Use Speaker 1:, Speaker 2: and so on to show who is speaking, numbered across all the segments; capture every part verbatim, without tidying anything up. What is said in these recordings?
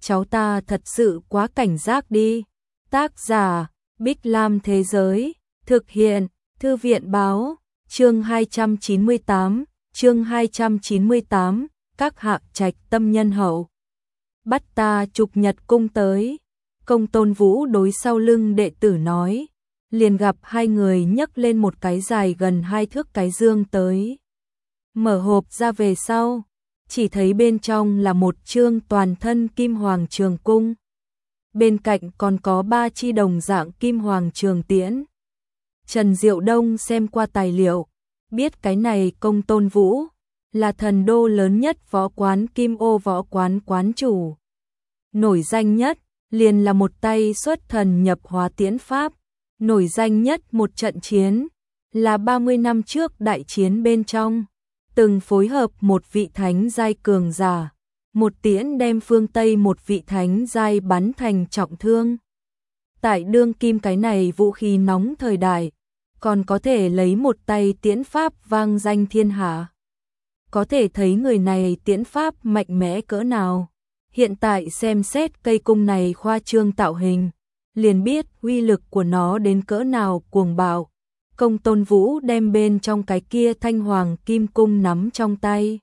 Speaker 1: cháu ta thật sự quá cảnh giác đi. Tác giả, Bích Lam Thế Giới, thực hiện, Thư viện Báo, chương hai trăm chín mươi tám, chương hai trăm chín mươi tám, các hạ trạch tâm nhân hậu. Bắt ta Trục Nhật cung tới. Công Tôn Vũ đối sau lưng đệ tử nói, liền gặp hai người nhấc lên một cái dài gần hai thước cái dương tới. Mở hộp ra về sau, chỉ thấy bên trong là một chương toàn thân kim hoàng trường cung. Bên cạnh còn có ba chi đồng dạng kim hoàng trường tiễn. Trần Diệu Đông xem qua tài liệu, biết cái này Công Tôn Vũ là thần đô lớn nhất võ quán Kim Ô võ quán quán chủ. Nổi danh nhất liền là một tay xuất thần nhập hóa tiễn pháp, nổi danh nhất một trận chiến là ba mươi năm trước đại chiến bên trong, từng phối hợp một vị thánh giai cường giả, một tiễn đem phương Tây một vị thánh giai bắn thành trọng thương. Tại đương kim cái này vũ khí nóng thời đại, còn có thể lấy một tay tiễn pháp vang danh thiên hạ. Có thể thấy người này tiễn pháp mạnh mẽ cỡ nào. Hiện tại xem xét cây cung này khoa trương tạo hình, liền biết uy lực của nó đến cỡ nào cuồng bạo. Công Tôn Vũ đem bên trong cái kia thanh hoàng kim cung nắm trong tay.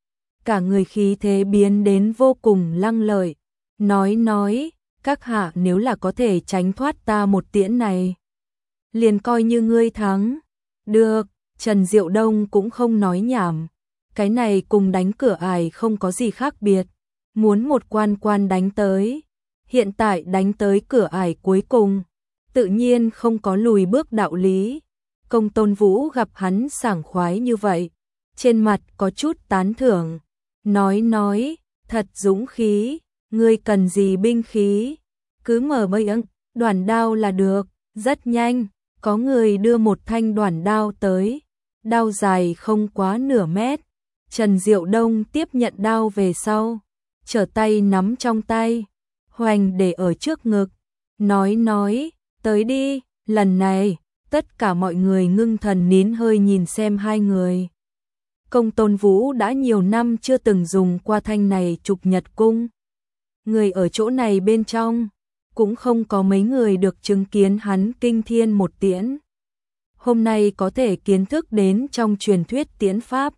Speaker 1: Cả người khí thế biến đến vô cùng lăng lợi. Nói nói, các hạ nếu là có thể tránh thoát ta một tiễn này, liền coi như ngươi thắng. Được, Trần Diệu Đông cũng không nói nhảm. Cái này cùng đánh cửa ải không có gì khác biệt. Muốn một quan quan đánh tới, hiện tại đánh tới cửa ải cuối cùng, tự nhiên không có lùi bước đạo lý. Công Tôn Vũ gặp hắn sảng khoái như vậy, trên mặt có chút tán thưởng, nói nói, thật dũng khí, ngươi cần gì binh khí, cứ mở bơi ưng, đoản đao là được. Rất nhanh, có người đưa một thanh đoản đao tới, đao dài không quá nửa mét. Trần Diệu Đông tiếp nhận đao về sau, trở tay nắm trong tay, hoành để ở trước ngực, nói nói, tới đi. Lần này, tất cả mọi người ngưng thần nín hơi nhìn xem hai người. Công Tôn Vũ đã nhiều năm chưa từng dùng qua thanh này Trục Nhật cung. Người ở chỗ này bên trong, cũng không có mấy người được chứng kiến hắn kinh thiên một tiễn. Hôm nay có thể kiến thức đến trong truyền thuyết tiễn pháp.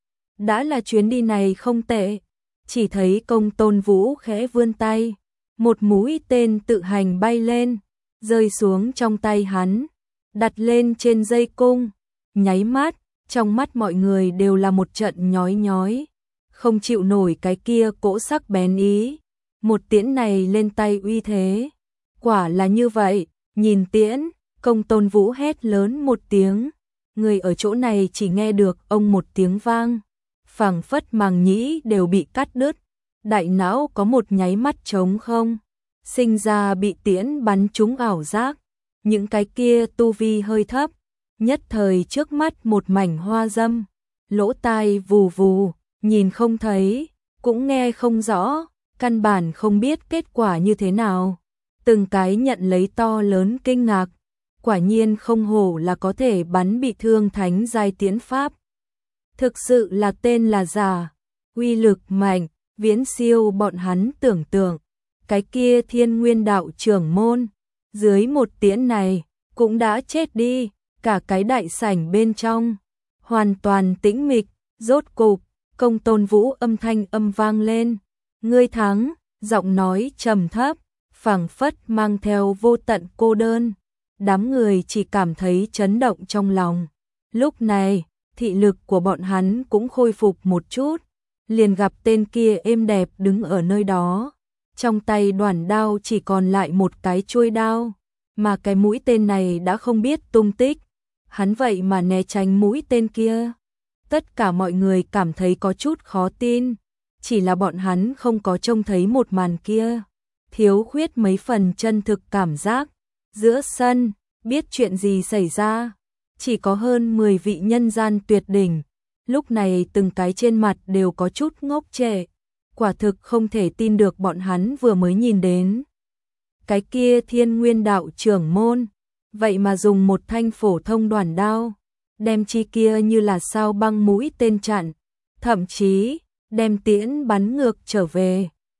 Speaker 1: Đã là chuyến đi này không tệ. Chỉ thấy Công Tôn Vũ khẽ vươn tay, một mũi tên tự hành bay lên, rơi xuống trong tay hắn, đặt lên trên dây cung. Nháy mắt, trong mắt mọi người đều là một trận nhói nhói, không chịu nổi cái kia cỗ sắc bén ý. Một tiễn này lên tay uy thế, quả là như vậy. Nhìn tiễn, Công Tôn Vũ hét lớn một tiếng, người ở chỗ này chỉ nghe được ông một tiếng vang, phảng phất màng nhĩ đều bị cắt đứt, đại não có một nháy mắt trống không, sinh ra bị tiễn bắn trúng ảo giác. Những cái kia tu vi hơi thấp, nhất thời trước mắt một mảnh hoa dâm, lỗ tai vù vù, nhìn không thấy, cũng nghe không rõ, căn bản không biết kết quả như thế nào. Từng cái nhận lấy to lớn kinh ngạc, quả nhiên không hổ là có thể bắn bị thương thánh giai tiễn pháp. Thực sự là tên là giả, uy lực mạnh, viễn siêu bọn hắn tưởng tượng. Cái kia Thiên Nguyên đạo trưởng môn, dưới một tiễn này, cũng đã chết đi. Cả cái đại sảnh bên trong, hoàn toàn tĩnh mịch. Rốt cục, Công Tôn Vũ âm thanh âm vang lên, ngươi thắng, giọng nói trầm thấp, phảng phất mang theo vô tận cô đơn. Đám người chỉ cảm thấy chấn động trong lòng. Lúc này, thị lực của bọn hắn cũng khôi phục một chút, liền gặp tên kia êm đẹp đứng ở nơi đó. Trong tay đoản đao chỉ còn lại một cái chuôi đao, mà cái mũi tên này đã không biết tung tích. Hắn vậy mà né tránh mũi tên kia. Tất cả mọi người cảm thấy có chút khó tin, chỉ là bọn hắn không có trông thấy một màn kia, thiếu khuyết mấy phần chân thực cảm giác. Giữa sân, biết chuyện gì xảy ra, chỉ có hơn mười vị nhân gian tuyệt đỉnh. Lúc này từng cái trên mặt đều có chút ngốc trệ, quả thực không thể tin được bọn hắn vừa mới nhìn đến. Cái kia Thiên Nguyên đạo trưởng môn, vậy mà dùng một thanh phổ thông đoản đao, đem chi kia như là sao băng mũi tên chặn, thậm chí đem tiễn bắn ngược trở về.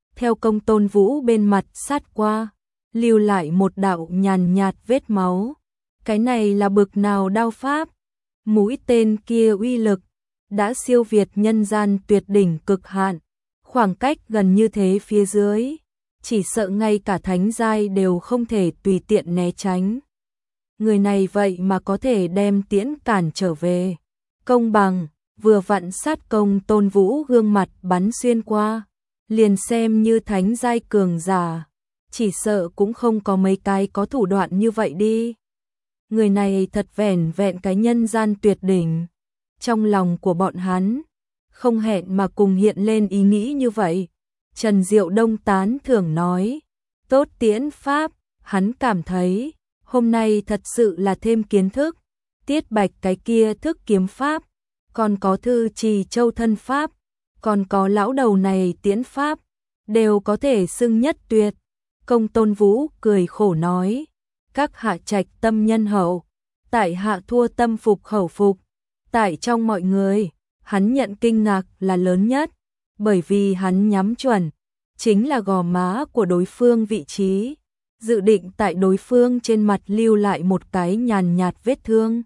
Speaker 1: theo Công Tôn Vũ bên mặt sát qua, lưu lại một đạo nhàn nhạt vết máu. Cái này là bực nào đao pháp? Mũi tên kia uy lực đã siêu việt nhân gian tuyệt đỉnh cực hạn, khoảng cách gần như thế phía dưới, chỉ sợ ngay cả thánh giai đều không thể tùy tiện né tránh. Người này vậy mà có thể đem tiễn cản trở về. Công bằng, vừa vặn sát Công Tôn Vũ gương mặt bắn xuyên qua, liền xem như thánh giai cường giả, chỉ sợ cũng không có mấy cái có thủ đoạn như vậy đi. Người này thật vẻn vẹn cái nhân gian tuyệt đỉnh. Trong lòng của bọn hắn, không hẹn mà cùng hiện lên ý nghĩ như vậy. Trần Diệu Đông tán thưởng nói, tốt tiễn pháp, hắn cảm thấy, hôm nay thật sự là thêm kiến thức. Tiết Bạch cái kia thức kiếm pháp, còn có Thư Trì Châu thân pháp, còn có lão đầu này tiễn pháp, đều có thể xưng nhất tuyệt. Công Tôn Vũ cười khổ nói, các hạ trạch tâm nhân hậu, tại hạ thua tâm phục khẩu phục. Tại trong mọi người, hắn nhận kinh ngạc là lớn nhất, bởi vì hắn nhắm chuẩn, chính là gò má của đối phương vị trí, dự định tại đối phương trên mặt lưu lại một cái nhàn nhạt vết thương.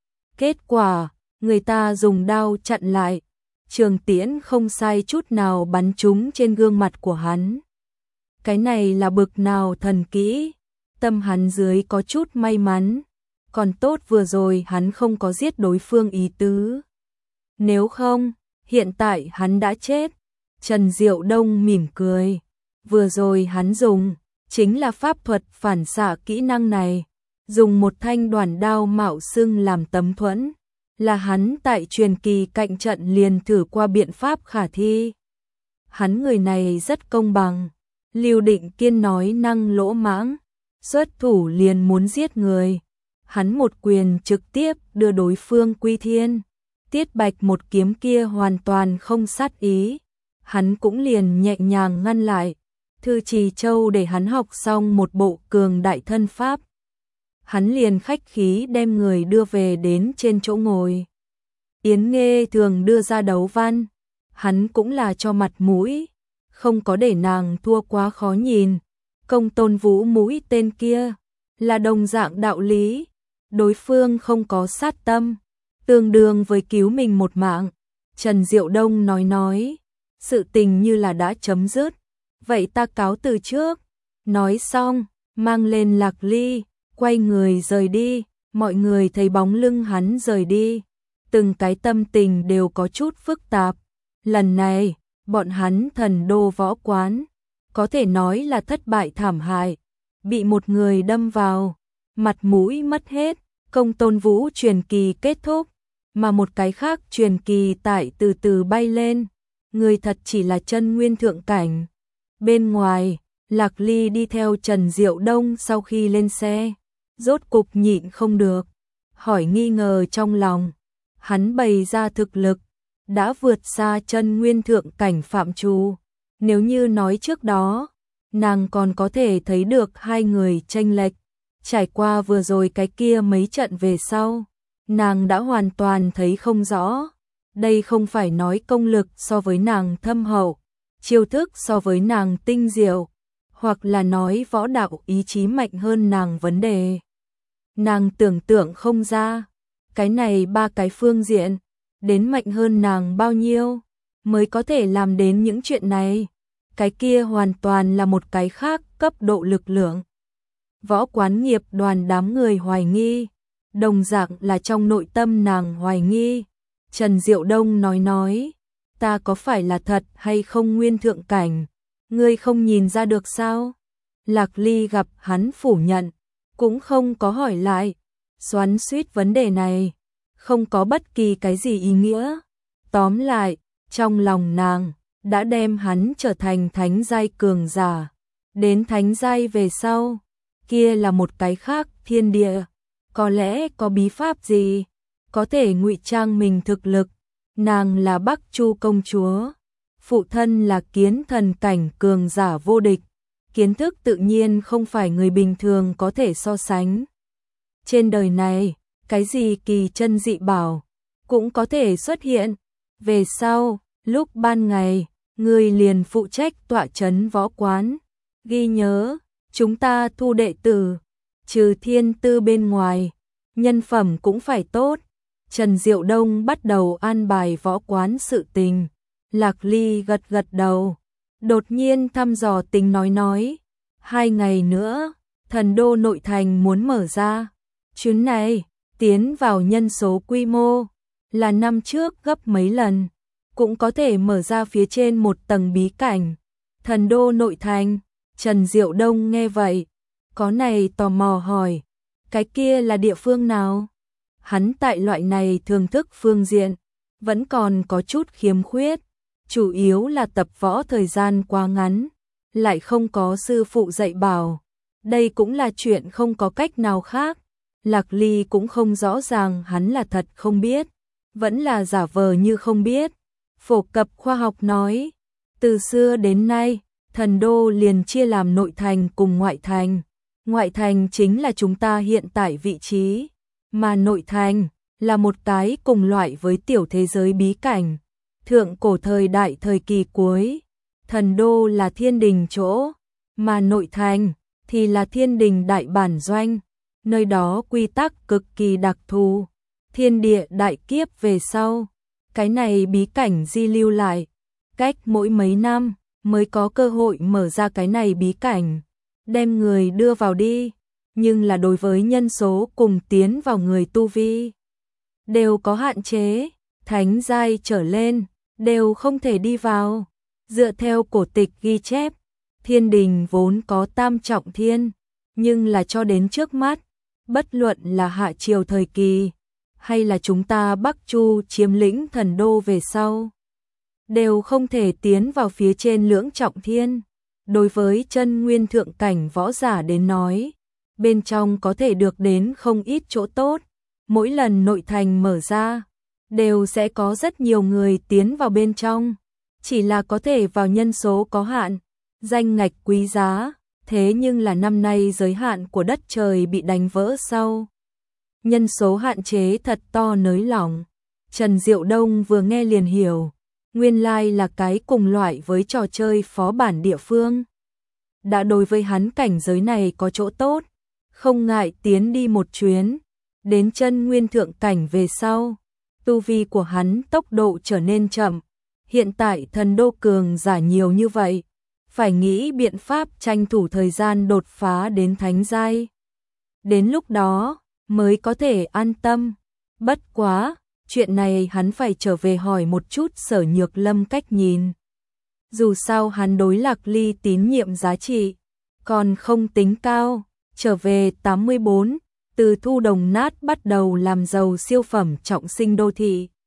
Speaker 1: Kết quả, người ta dùng đao chặn lại, trường tiễn không sai chút nào bắn trúng trên gương mặt của hắn. Cái này là bực nào thần kỹ, tâm hắn dưới có chút may mắn, còn tốt vừa rồi hắn không có giết đối phương ý tứ. Nếu không, hiện tại hắn đã chết. Trần Diệu Đông mỉm cười, vừa rồi hắn dùng, chính là pháp thuật phản xạ kỹ năng này, dùng một thanh đoản đao mạo xưng làm tấm thuẫn, là hắn tại truyền kỳ cạnh trận liền thử qua biện pháp khả thi. Hắn người này rất công bằng, Lưu Định Kiên nói năng lỗ mãng, xuất thủ liền muốn giết người. Hắn một quyền trực tiếp đưa đối phương quy thiên. Tiết Bạch một kiếm kia hoàn toàn không sát ý, hắn cũng liền nhẹ nhàng ngăn lại. Thư Trì Châu để hắn học xong một bộ cường đại thân pháp, hắn liền khách khí đem người đưa về đến trên chỗ ngồi. Yến Nghê thường đưa ra đấu văn, hắn cũng là cho mặt mũi, không có để nàng thua quá khó nhìn. Công Tôn Vũ mũi tên kia là đồng dạng đạo lý, đối phương không có sát tâm, tương đương với cứu mình một mạng. Trần Diệu Đông nói nói, sự tình như là đã chấm dứt, vậy ta cáo từ trước. Nói xong, mang lên Lạc Ly, quay người rời đi. Mọi người thấy bóng lưng hắn rời đi, từng cái tâm tình đều có chút phức tạp. Lần này, bọn hắn Thần Đô Võ Quán, có thể nói là thất bại thảm hại, bị một người đâm vào, mặt mũi mất hết. Công Tôn Vũ truyền kỳ kết thúc, mà một cái khác truyền kỳ tại từ từ bay lên, người thật chỉ là chân nguyên thượng cảnh. Bên ngoài, Lạc Ly đi theo Trần Diệu Đông sau khi lên xe, rốt cục nhịn không được, hỏi nghi ngờ trong lòng. Hắn bày ra thực lực, đã vượt xa chân nguyên thượng cảnh phạm trù. Nếu như nói trước đó, nàng còn có thể thấy được hai người chênh lệch. Trải qua vừa rồi cái kia mấy trận về sau, nàng đã hoàn toàn thấy không rõ. Đây không phải nói công lực so với nàng thâm hậu, chiêu thức so với nàng tinh diệu, hoặc là nói võ đạo ý chí mạnh hơn nàng vấn đề. Nàng tưởng tượng không ra, cái này ba cái phương diện, đến mạnh hơn nàng bao nhiêu, mới có thể làm đến những chuyện này. Cái kia hoàn toàn là một cái khác cấp độ lực lượng. Võ Quán nghiệp đoàn đám người hoài nghi, đồng dạng là trong nội tâm nàng hoài nghi. Trần Diệu Đông nói nói, ta có phải là thật hay không nguyên thượng cảnh, ngươi không nhìn ra được sao? Lạc Ly gặp hắn phủ nhận, cũng không có hỏi lại, xoắn xuýt vấn đề này, không có bất kỳ cái gì ý nghĩa. Tóm lại, trong lòng nàng, đã đem hắn trở thành thánh giai cường giả. Đến thánh giai về sau, kia là một cái khác thiên địa, có lẽ có bí pháp gì, có thể ngụy trang mình thực lực. Nàng là Bắc Chu công chúa, phụ thân là kiến thần cảnh cường giả vô địch, kiến thức tự nhiên không phải người bình thường có thể so sánh. Trên đời này, cái gì kỳ chân dị bảo cũng có thể xuất hiện. Về sau, lúc ban ngày, người liền phụ trách tọa trấn võ quán. Ghi nhớ, chúng ta thu đệ tử, trừ thiên tư bên ngoài, nhân phẩm cũng phải tốt. Trần Diệu Đông bắt đầu an bài võ quán sự tình. Lạc Ly gật gật đầu, đột nhiên thăm dò tính nói nói, hai ngày nữa, thần đô nội thành muốn mở ra. Chuyến này, tiến vào nhân số quy mô, là năm trước gấp mấy lần, cũng có thể mở ra phía trên một tầng bí cảnh. Thần đô nội thành, Trần Diệu Đông nghe vậy, có này tò mò hỏi, cái kia là địa phương nào? Hắn tại loại này thường thức phương diện, vẫn còn có chút khiếm khuyết, chủ yếu là tập võ thời gian quá ngắn, lại không có sư phụ dạy bảo. Đây cũng là chuyện không có cách nào khác. Lạc Ly cũng không rõ ràng hắn là thật không biết, vẫn là giả vờ như không biết. Phổ cập khoa học nói, từ xưa đến nay, thần đô liền chia làm nội thành cùng ngoại thành. Ngoại thành chính là chúng ta hiện tại vị trí, mà nội thành là một cái cùng loại với tiểu thế giới bí cảnh. Thượng cổ thời đại thời kỳ cuối, thần đô là thiên đình chỗ, mà nội thành thì là thiên đình đại bản doanh. Nơi đó quy tắc cực kỳ đặc thù, thiên địa đại kiếp về sau, cái này bí cảnh di lưu lại, cách mỗi mấy năm mới có cơ hội mở ra cái này bí cảnh, đem người đưa vào đi, nhưng là đối với nhân số cùng tiến vào người tu vi đều có hạn chế, thánh giai trở lên đều không thể đi vào. Dựa theo cổ tịch ghi chép, thiên đình vốn có tam trọng thiên, nhưng là cho đến trước mắt, bất luận là hạ triều thời kỳ, hay là chúng ta Bắc Chu chiếm lĩnh thần đô về sau, đều không thể tiến vào phía trên lưỡng trọng thiên. Đối với chân nguyên thượng cảnh võ giả đến nói, bên trong có thể được đến không ít chỗ tốt. Mỗi lần nội thành mở ra, đều sẽ có rất nhiều người tiến vào bên trong, chỉ là có thể vào nhân số có hạn, danh ngạch quý giá. Thế nhưng là năm nay giới hạn của đất trời bị đánh vỡ sau, nhân số hạn chế thật to nới lỏng. Trần Diệu Đông vừa nghe liền hiểu, nguyên lai là cái cùng loại với trò chơi phó bản địa phương. Đã đối với hắn cảnh giới này có chỗ tốt, không ngại tiến đi một chuyến. Đến chân nguyên thượng cảnh về sau, tu vi của hắn tốc độ trở nên chậm. Hiện tại thần đô cường giả nhiều như vậy, phải nghĩ biện pháp tranh thủ thời gian đột phá đến thánh giai. Đến lúc đó, mới có thể an tâm. Bất quá, chuyện này hắn phải trở về hỏi một chút Sở Nhược Lâm cách nhìn. Dù sao hắn đối Lạc Ly tín nhiệm giá trị, còn không tính cao. Trở về tám mươi bốn, từ thu đồng nát bắt đầu làm giàu siêu phẩm trọng sinh đô thị.